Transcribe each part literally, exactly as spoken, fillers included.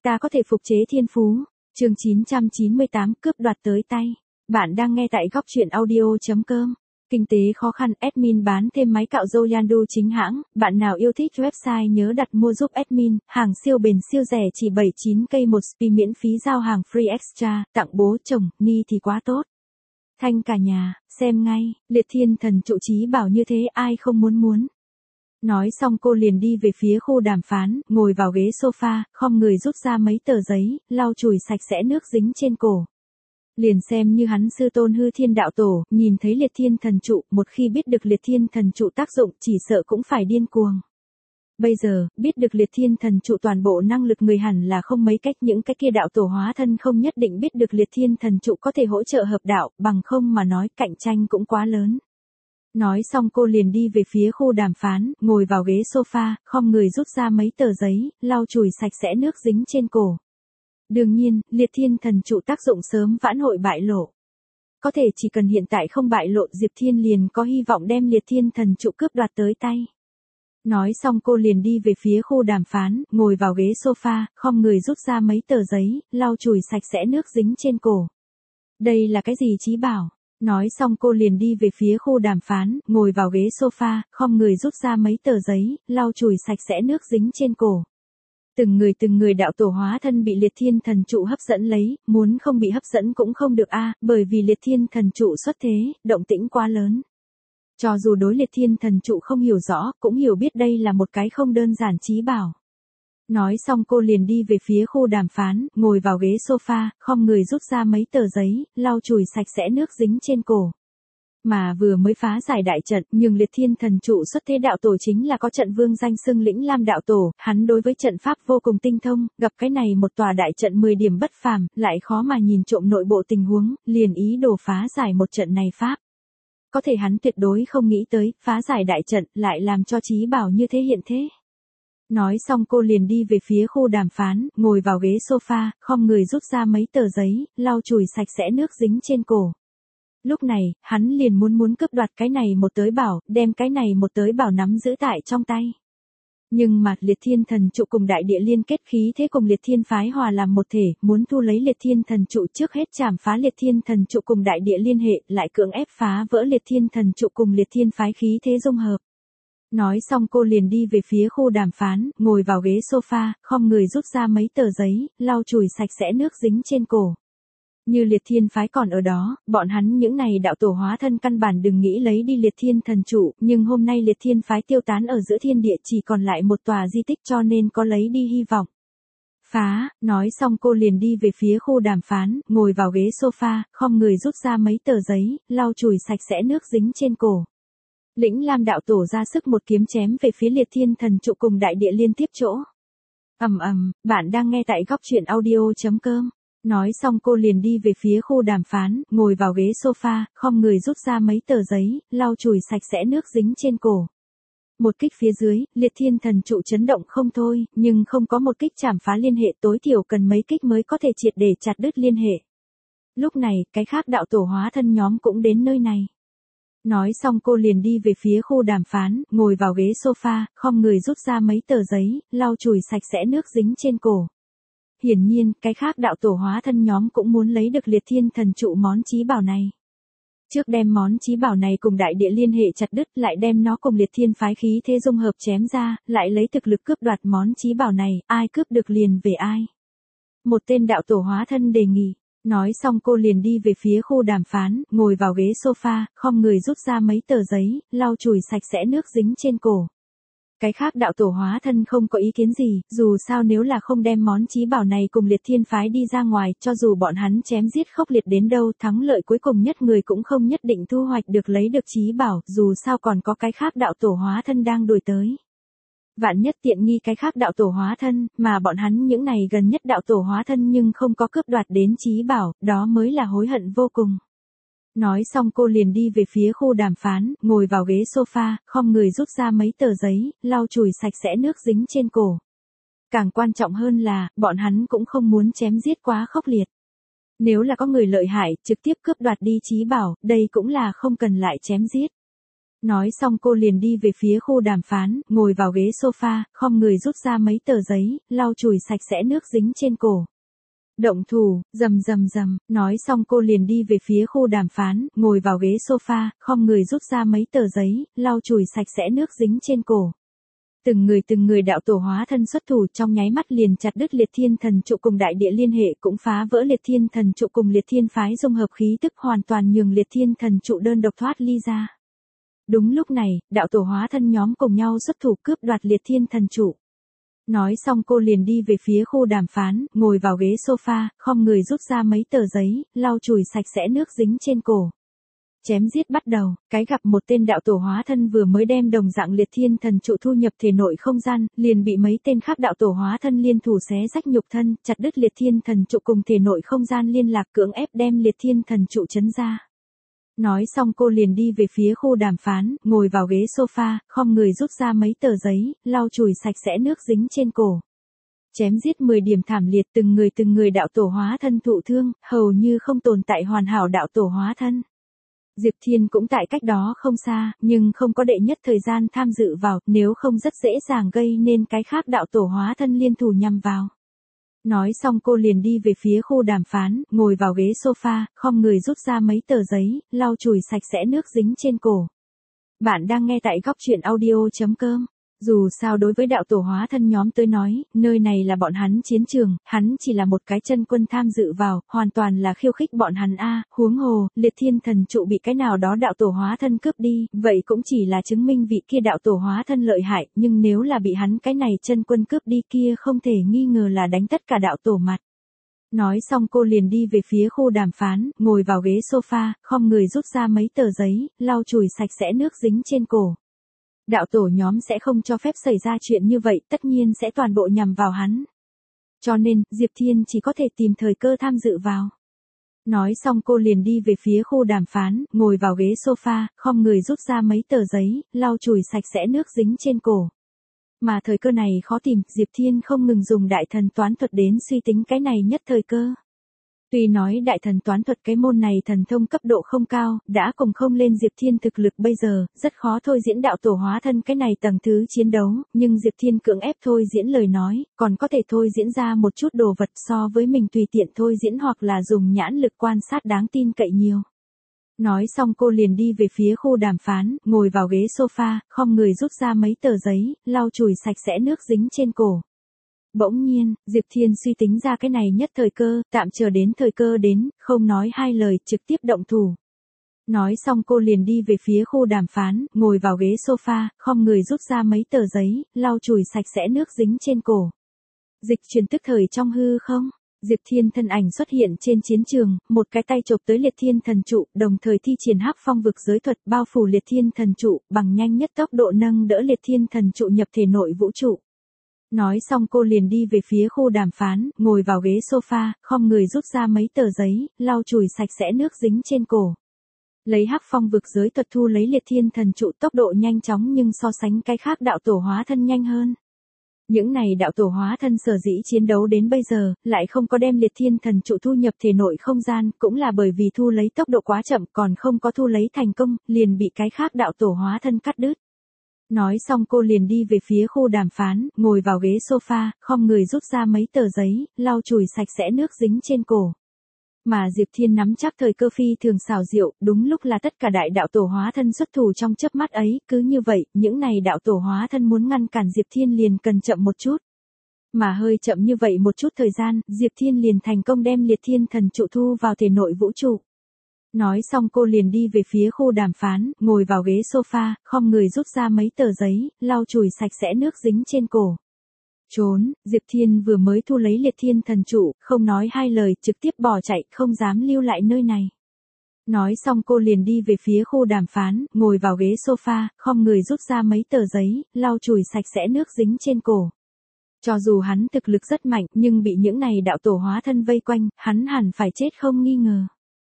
Ta có thể phục chế thiên phú. Chương chín trăm chín mươi tám cướp đoạt tới tay. Bạn đang nghe tại góc truyện audio chấm com. Kinh tế khó khăn, admin bán thêm máy cạo râu Yandu chính hãng. Bạn nào yêu thích website nhớ đặt mua giúp admin. Hàng siêu bền siêu rẻ chỉ bảy mươi chín k một spi miễn phí giao hàng free extra. Tặng bố chồng, ni thì quá tốt. Thanh cả nhà, xem ngay. Liệt thiên thần trụ trí bảo như thế ai không muốn muốn. Nói xong cô liền đi về phía khu đàm phán, ngồi vào ghế sofa, khom người rút ra mấy tờ giấy, lau chùi sạch sẽ nước dính trên cổ. Liền xem như hắn sư tôn Hư Thiên đạo tổ, nhìn thấy liệt thiên thần trụ, một khi biết được liệt thiên thần trụ tác dụng chỉ sợ cũng phải điên cuồng. Bây giờ, biết được liệt thiên thần trụ toàn bộ năng lực người hẳn là không mấy cách, những cái kia đạo tổ hóa thân không nhất định biết được liệt thiên thần trụ có thể hỗ trợ hợp đạo, bằng không mà nói cạnh tranh cũng quá lớn. Nói xong cô liền đi về phía khu đàm phán, ngồi vào ghế sofa, khom người rút ra mấy tờ giấy, lau chùi sạch sẽ nước dính trên cổ. Đương nhiên, liệt thiên thần trụ tác dụng sớm vãn hội bại lộ. Có thể chỉ cần hiện tại không bại lộ, Diệp Thiên liền có hy vọng đem liệt thiên thần trụ cướp đoạt tới tay. Nói xong cô liền đi về phía khu đàm phán, ngồi vào ghế sofa, khom người rút ra mấy tờ giấy, lau chùi sạch sẽ nước dính trên cổ. Đây là cái gì trí bảo? Nói xong cô liền đi về phía khu đàm phán, ngồi vào ghế sofa, khom người rút ra mấy tờ giấy, lau chùi sạch sẽ nước dính trên cổ. Từng người từng người đạo tổ hóa thân bị liệt thiên thần trụ hấp dẫn lấy, muốn không bị hấp dẫn cũng không được a, bởi vì liệt thiên thần trụ xuất thế, động tĩnh quá lớn. Cho dù đối liệt thiên thần trụ không hiểu rõ, cũng hiểu biết đây là một cái không đơn giản trí bảo. Nói xong cô liền đi về phía khu đàm phán, ngồi vào ghế sofa, khom người rút ra mấy tờ giấy, lau chùi sạch sẽ nước dính trên cổ. Mà vừa mới phá giải đại trận, nhưng liệt thiên thần trụ xuất thế đạo tổ chính là có trận vương danh xưng Lĩnh Lam đạo tổ, hắn đối với trận pháp vô cùng tinh thông, gặp cái này một tòa đại trận mười điểm bất phàm, lại khó mà nhìn trộm nội bộ tình huống, liền ý đồ phá giải một trận này pháp. Có thể hắn tuyệt đối không nghĩ tới, phá giải đại trận lại làm cho trí bảo như thế hiện thế. Nói xong cô liền đi về phía khu đàm phán, ngồi vào ghế sofa, khom người rút ra mấy tờ giấy, lau chùi sạch sẽ nước dính trên cổ. Lúc này, hắn liền muốn muốn cướp đoạt cái này một tới bảo, đem cái này một tới bảo nắm giữ tại trong tay. Nhưng mà liệt thiên thần trụ cùng đại địa liên kết khí thế cùng liệt thiên phái hòa làm một thể, muốn thu lấy liệt thiên thần trụ trước hết chảm phá liệt thiên thần trụ cùng đại địa liên hệ, lại cưỡng ép phá vỡ liệt thiên thần trụ cùng liệt thiên phái khí thế dung hợp. Nói xong cô liền đi về phía khu đàm phán, ngồi vào ghế sofa, khom người rút ra mấy tờ giấy, lau chùi sạch sẽ nước dính trên cổ. Như liệt thiên phái còn ở đó, bọn hắn những này đạo tổ hóa thân căn bản đừng nghĩ lấy đi liệt thiên thần trụ, nhưng hôm nay liệt thiên phái tiêu tán ở giữa thiên địa chỉ còn lại một tòa di tích cho nên có lấy đi hy vọng. Phá, nói xong cô liền đi về phía khu đàm phán, ngồi vào ghế sofa, khom người rút ra mấy tờ giấy, lau chùi sạch sẽ nước dính trên cổ. Lĩnh Lam đạo tổ ra sức một kiếm chém về phía liệt thiên thần trụ cùng đại địa liên tiếp chỗ. Ầm ầm, bạn đang nghe tại góc truyện audio chấm com. Nói xong cô liền đi về phía khu đàm phán, ngồi vào ghế sofa, khom người rút ra mấy tờ giấy, lau chùi sạch sẽ nước dính trên cổ. Một kích phía dưới, liệt thiên thần trụ chấn động không thôi, nhưng không có một kích chảm phá liên hệ, tối thiểu cần mấy kích mới có thể triệt để chặt đứt liên hệ. Lúc này, cái khác đạo tổ hóa thân nhóm cũng đến nơi này. Nói xong cô liền đi về phía khu đàm phán, ngồi vào ghế sofa, khom người rút ra mấy tờ giấy, lau chùi sạch sẽ nước dính trên cổ. Hiển nhiên, cái khác đạo tổ hóa thân nhóm cũng muốn lấy được liệt thiên thần trụ món trí bảo này. Trước đem món trí bảo này cùng đại địa liên hệ chặt đứt, lại đem nó cùng liệt thiên phái khí thế dung hợp chém ra, lại lấy thực lực cướp đoạt món trí bảo này, ai cướp được liền về ai. Một tên đạo tổ hóa thân đề nghị. Nói xong cô liền đi về phía khu đàm phán, ngồi vào ghế sofa, khom người rút ra mấy tờ giấy, lau chùi sạch sẽ nước dính trên cổ. Cái khác đạo tổ hóa thân không có ý kiến gì, dù sao nếu là không đem món trí bảo này cùng liệt thiên phái đi ra ngoài, cho dù bọn hắn chém giết khốc liệt đến đâu, thắng lợi cuối cùng nhất người cũng không nhất định thu hoạch được lấy được trí bảo, dù sao còn có cái khác đạo tổ hóa thân đang đuổi tới. Vạn nhất tiện nghi cái khác đạo tổ hóa thân, mà bọn hắn những này gần nhất đạo tổ hóa thân nhưng không có cướp đoạt đến trí bảo, đó mới là hối hận vô cùng. Nói xong cô liền đi về phía khu đàm phán, ngồi vào ghế sofa, khom người rút ra mấy tờ giấy, lau chùi sạch sẽ nước dính trên cổ. Càng quan trọng hơn là, bọn hắn cũng không muốn chém giết quá khốc liệt. Nếu là có người lợi hại, trực tiếp cướp đoạt đi trí bảo, đây cũng là không cần lại chém giết. Nói xong cô liền đi về phía khu đàm phán, ngồi vào ghế sofa, khom người rút ra mấy tờ giấy, lau chùi sạch sẽ nước dính trên cổ. Động thủ, rầm rầm rầm, nói xong cô liền đi về phía khu đàm phán, ngồi vào ghế sofa, khom người rút ra mấy tờ giấy, lau chùi sạch sẽ nước dính trên cổ. Từng người từng người đạo tổ hóa thân xuất thủ, trong nháy mắt liền chặt đứt liệt thiên thần trụ cùng đại địa liên hệ, cũng phá vỡ liệt thiên thần trụ cùng liệt thiên phái dung hợp khí tức, hoàn toàn nhường liệt thiên thần trụ đơn độc thoát ly ra. Đúng lúc này, đạo tổ hóa thân nhóm cùng nhau xuất thủ cướp đoạt liệt thiên thần trụ. Nói xong cô liền đi về phía khu đàm phán, ngồi vào ghế sofa, khom người rút ra mấy tờ giấy, lau chùi sạch sẽ nước dính trên cổ. Chém giết bắt đầu, cái gặp một tên đạo tổ hóa thân vừa mới đem đồng dạng liệt thiên thần trụ thu nhập thể nội không gian, liền bị mấy tên khác đạo tổ hóa thân liên thủ xé rách nhục thân, chặt đứt liệt thiên thần trụ cùng thể nội không gian liên lạc, cưỡng ép đem liệt thiên thần trụ chấn ra. Nói xong cô liền đi về phía khu đàm phán, ngồi vào ghế sofa, khom người rút ra mấy tờ giấy, lau chùi sạch sẽ nước dính trên cổ. Chém giết mười điểm thảm liệt, từng người từng người đạo tổ hóa thân thụ thương, hầu như không tồn tại hoàn hảo đạo tổ hóa thân. Diệp Thiên cũng tại cách đó không xa, nhưng không có đệ nhất thời gian tham dự vào, nếu không rất dễ dàng gây nên cái khác đạo tổ hóa thân liên thủ nhằm vào. Nói xong cô liền đi về phía khu đàm phán, ngồi vào ghế sofa, khom người rút ra mấy tờ giấy, lau chùi sạch sẽ nước dính trên cổ. Bạn đang nghe tại góc truyện audio chấm com. Dù sao đối với đạo tổ hóa thân nhóm tới nói, nơi này là bọn hắn chiến trường, hắn chỉ là một cái chân quân tham dự vào, hoàn toàn là khiêu khích bọn hắn a, huống hồ, liệt thiên thần trụ bị cái nào đó đạo tổ hóa thân cướp đi, vậy cũng chỉ là chứng minh vị kia đạo tổ hóa thân lợi hại, nhưng nếu là bị hắn cái này chân quân cướp đi kia không thể nghi ngờ là đánh tất cả đạo tổ mặt. Nói xong cô liền đi về phía khu đàm phán, ngồi vào ghế sofa, khom người rút ra mấy tờ giấy, lau chùi sạch sẽ nước dính trên cổ. Đạo tổ nhóm sẽ không cho phép xảy ra chuyện như vậy, tất nhiên sẽ toàn bộ nhằm vào hắn. Cho nên, Diệp Thiên chỉ có thể tìm thời cơ tham dự vào. Nói xong cô liền đi về phía khu đàm phán, ngồi vào ghế sofa, khom người rút ra mấy tờ giấy, lau chùi sạch sẽ nước dính trên cổ. Mà thời cơ này khó tìm, Diệp Thiên không ngừng dùng đại thần toán thuật đến suy tính cái này nhất thời cơ. Tuy nói đại thần toán thuật cái môn này thần thông cấp độ không cao, đã cùng không lên Diệp Thiên thực lực bây giờ, rất khó thôi diễn đạo tổ hóa thân cái này tầng thứ chiến đấu, nhưng Diệp Thiên cưỡng ép thôi diễn lời nói, còn có thể thôi diễn ra một chút đồ vật so với mình tùy tiện thôi diễn hoặc là dùng nhãn lực quan sát đáng tin cậy nhiều. Nói xong cô liền đi về phía khu đàm phán, ngồi vào ghế sofa, khom người rút ra mấy tờ giấy, lau chùi sạch sẽ nước dính trên cổ. Bỗng nhiên, Diệp Thiên suy tính ra cái này nhất thời cơ, tạm chờ đến thời cơ đến, không nói hai lời, trực tiếp động thủ. Nói xong cô liền đi về phía khu đàm phán, ngồi vào ghế sofa, khom người rút ra mấy tờ giấy, lau chùi sạch sẽ nước dính trên cổ. Dịch chuyển tức thời trong hư không? Diệp Thiên thân ảnh xuất hiện trên chiến trường, một cái tay chộp tới liệt thiên thần trụ, đồng thời thi triển hắc phong vực giới thuật bao phủ liệt thiên thần trụ, bằng nhanh nhất tốc độ nâng đỡ liệt thiên thần trụ nhập thể nội vũ trụ. Nói xong cô liền đi về phía khu đàm phán, ngồi vào ghế sofa, khom người rút ra mấy tờ giấy, lau chùi sạch sẽ nước dính trên cổ. Lấy hắc phong vực giới thuật thu lấy liệt thiên thần trụ, tốc độ nhanh chóng nhưng so sánh cái khác đạo tổ hóa thân nhanh hơn. Những này đạo tổ hóa thân sở dĩ chiến đấu đến bây giờ, lại không có đem liệt thiên thần trụ thu nhập thể nội không gian, cũng là bởi vì thu lấy tốc độ quá chậm, còn không có thu lấy thành công, liền bị cái khác đạo tổ hóa thân cắt đứt. Nói xong cô liền đi về phía khu đàm phán, ngồi vào ghế sofa, khom người rút ra mấy tờ giấy, lau chùi sạch sẽ nước dính trên cổ. Mà Diệp Thiên nắm chắc thời cơ phi thường xảo diệu, đúng lúc là tất cả đại đạo tổ hóa thân xuất thủ trong chớp mắt ấy, cứ như vậy, những này đạo tổ hóa thân muốn ngăn cản Diệp Thiên liền cần chậm một chút. Mà hơi chậm như vậy một chút thời gian, Diệp Thiên liền thành công đem liệt thiên thần trụ thu vào thể nội vũ trụ. Nói xong cô liền đi về phía khu đàm phán, ngồi vào ghế sofa, khom người rút ra mấy tờ giấy, lau chùi sạch sẽ nước dính trên cổ. Trốn, Diệp Thiên vừa mới thu lấy liệt thiên thần trụ, không nói hai lời, trực tiếp bỏ chạy, không dám lưu lại nơi này. Nói xong cô liền đi về phía khu đàm phán, ngồi vào ghế sofa, khom người rút ra mấy tờ giấy, lau chùi sạch sẽ nước dính trên cổ. Cho dù hắn thực lực rất mạnh, nhưng bị những này đạo tổ hóa thân vây quanh, hắn hẳn phải chết không nghi ngờ.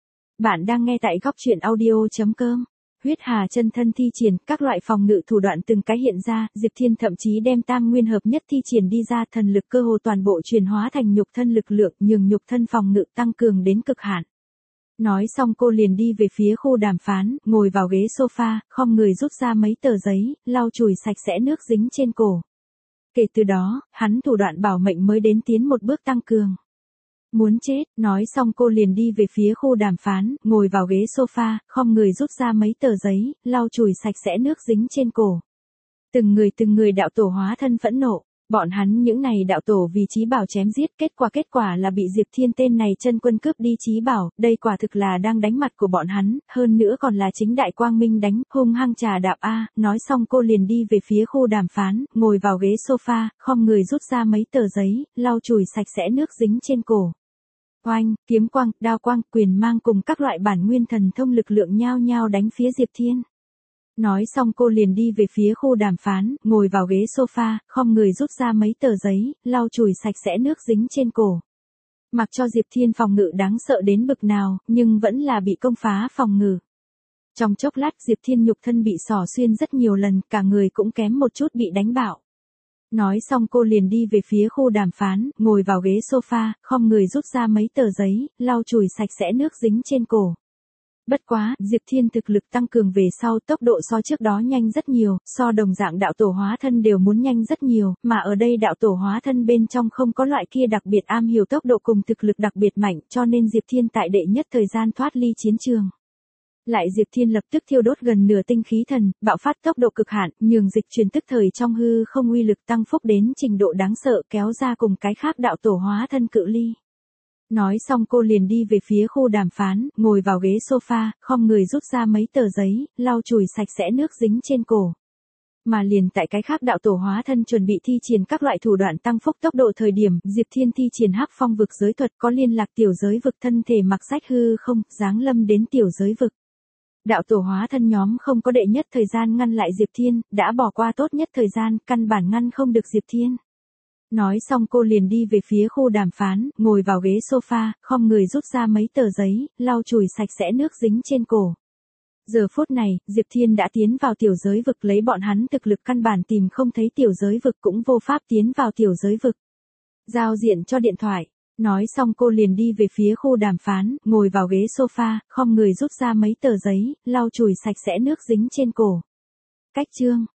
Bạn đang nghe tại góc truyện audio chấm com. Huyết Hà chân thân thi triển, các loại phòng ngự thủ đoạn từng cái hiện ra, Diệp Thiên thậm chí đem tam nguyên hợp nhất thi triển đi ra, thần lực cơ hồ toàn bộ chuyển hóa thành nhục thân lực lượng, nhường nhục thân phòng ngự tăng cường đến cực hạn. Nói xong cô liền đi về phía khu đàm phán, ngồi vào ghế sofa, khom người rút ra mấy tờ giấy, lau chùi sạch sẽ nước dính trên cổ. Kể từ đó, hắn thủ đoạn bảo mệnh mới đến tiến một bước tăng cường. Muốn chết, nói xong cô liền đi về phía khu đàm phán, ngồi vào ghế sofa, khom người rút ra mấy tờ giấy, lau chùi sạch sẽ nước dính trên cổ. Từng người từng người đạo tổ hóa thân phẫn nộ, bọn hắn những này đạo tổ vì Chí Bảo chém giết, kết quả kết quả là bị Diệp Thiên tên này chân quân cướp đi Chí Bảo, đây quả thực là đang đánh mặt của bọn hắn, hơn nữa còn là chính đại quang minh đánh, hung hăng trà đạp a, nói xong cô liền đi về phía khu đàm phán, ngồi vào ghế sofa, khom người rút ra mấy tờ giấy, lau chùi sạch sẽ nước dính trên cổ. Oanh, kiếm quang, đao quang, quyền mang cùng các loại bản nguyên thần thông lực lượng nhao nhao đánh phía Diệp Thiên. Nói xong cô liền đi về phía khu đàm phán, ngồi vào ghế sofa, khom người rút ra mấy tờ giấy, lau chùi sạch sẽ nước dính trên cổ. Mặc cho Diệp Thiên phòng ngự đáng sợ đến bực nào, nhưng vẫn là bị công phá phòng ngự. Trong chốc lát Diệp Thiên nhục thân bị xỏ xuyên rất nhiều lần, cả người cũng kém một chút bị đánh bạo. Nói xong cô liền đi về phía khu đàm phán, ngồi vào ghế sofa, khom người rút ra mấy tờ giấy, lau chùi sạch sẽ nước dính trên cổ. Bất quá, Diệp Thiên thực lực tăng cường về sau, tốc độ so trước đó nhanh rất nhiều, so đồng dạng đạo tổ hóa thân đều muốn nhanh rất nhiều, mà ở đây đạo tổ hóa thân bên trong không có loại kia đặc biệt am hiểu tốc độ cùng thực lực đặc biệt mạnh, cho nên Diệp Thiên tại đệ nhất thời gian thoát ly chiến trường. Lại Diệp Thiên lập tức thiêu đốt gần nửa tinh khí thần, bạo phát tốc độ cực hạn, nhường dịch truyền tức thời trong hư không uy lực tăng phúc đến trình độ đáng sợ, kéo ra cùng cái khác đạo tổ hóa thân cự ly. Nói xong cô liền đi về phía khu đàm phán, ngồi vào ghế sofa, khom người rút ra mấy tờ giấy, lau chùi sạch sẽ nước dính trên cổ. Mà liền tại cái khác đạo tổ hóa thân chuẩn bị thi triển các loại thủ đoạn tăng phúc tốc độ thời điểm, Diệp Thiên thi triển hắc phong vực giới thuật có liên lạc tiểu giới vực thân thể mặc sách hư không, giáng lâm đến tiểu giới vực. Đạo tổ hóa thân nhóm không có đệ nhất thời gian ngăn lại Diệp Thiên, đã bỏ qua tốt nhất thời gian, căn bản ngăn không được Diệp Thiên. Nói xong cô liền đi về phía khu đàm phán, ngồi vào ghế sofa, khom người rút ra mấy tờ giấy, lau chùi sạch sẽ nước dính trên cổ. Giờ phút này, Diệp Thiên đã tiến vào tiểu giới vực, lấy bọn hắn thực lực căn bản tìm không thấy tiểu giới vực cũng vô pháp tiến vào tiểu giới vực. Giao diện cho điện thoại. Nói xong cô liền đi về phía khu đàm phán, ngồi vào ghế sofa, khom người rút ra mấy tờ giấy, lau chùi sạch sẽ nước dính trên cổ. Cách chương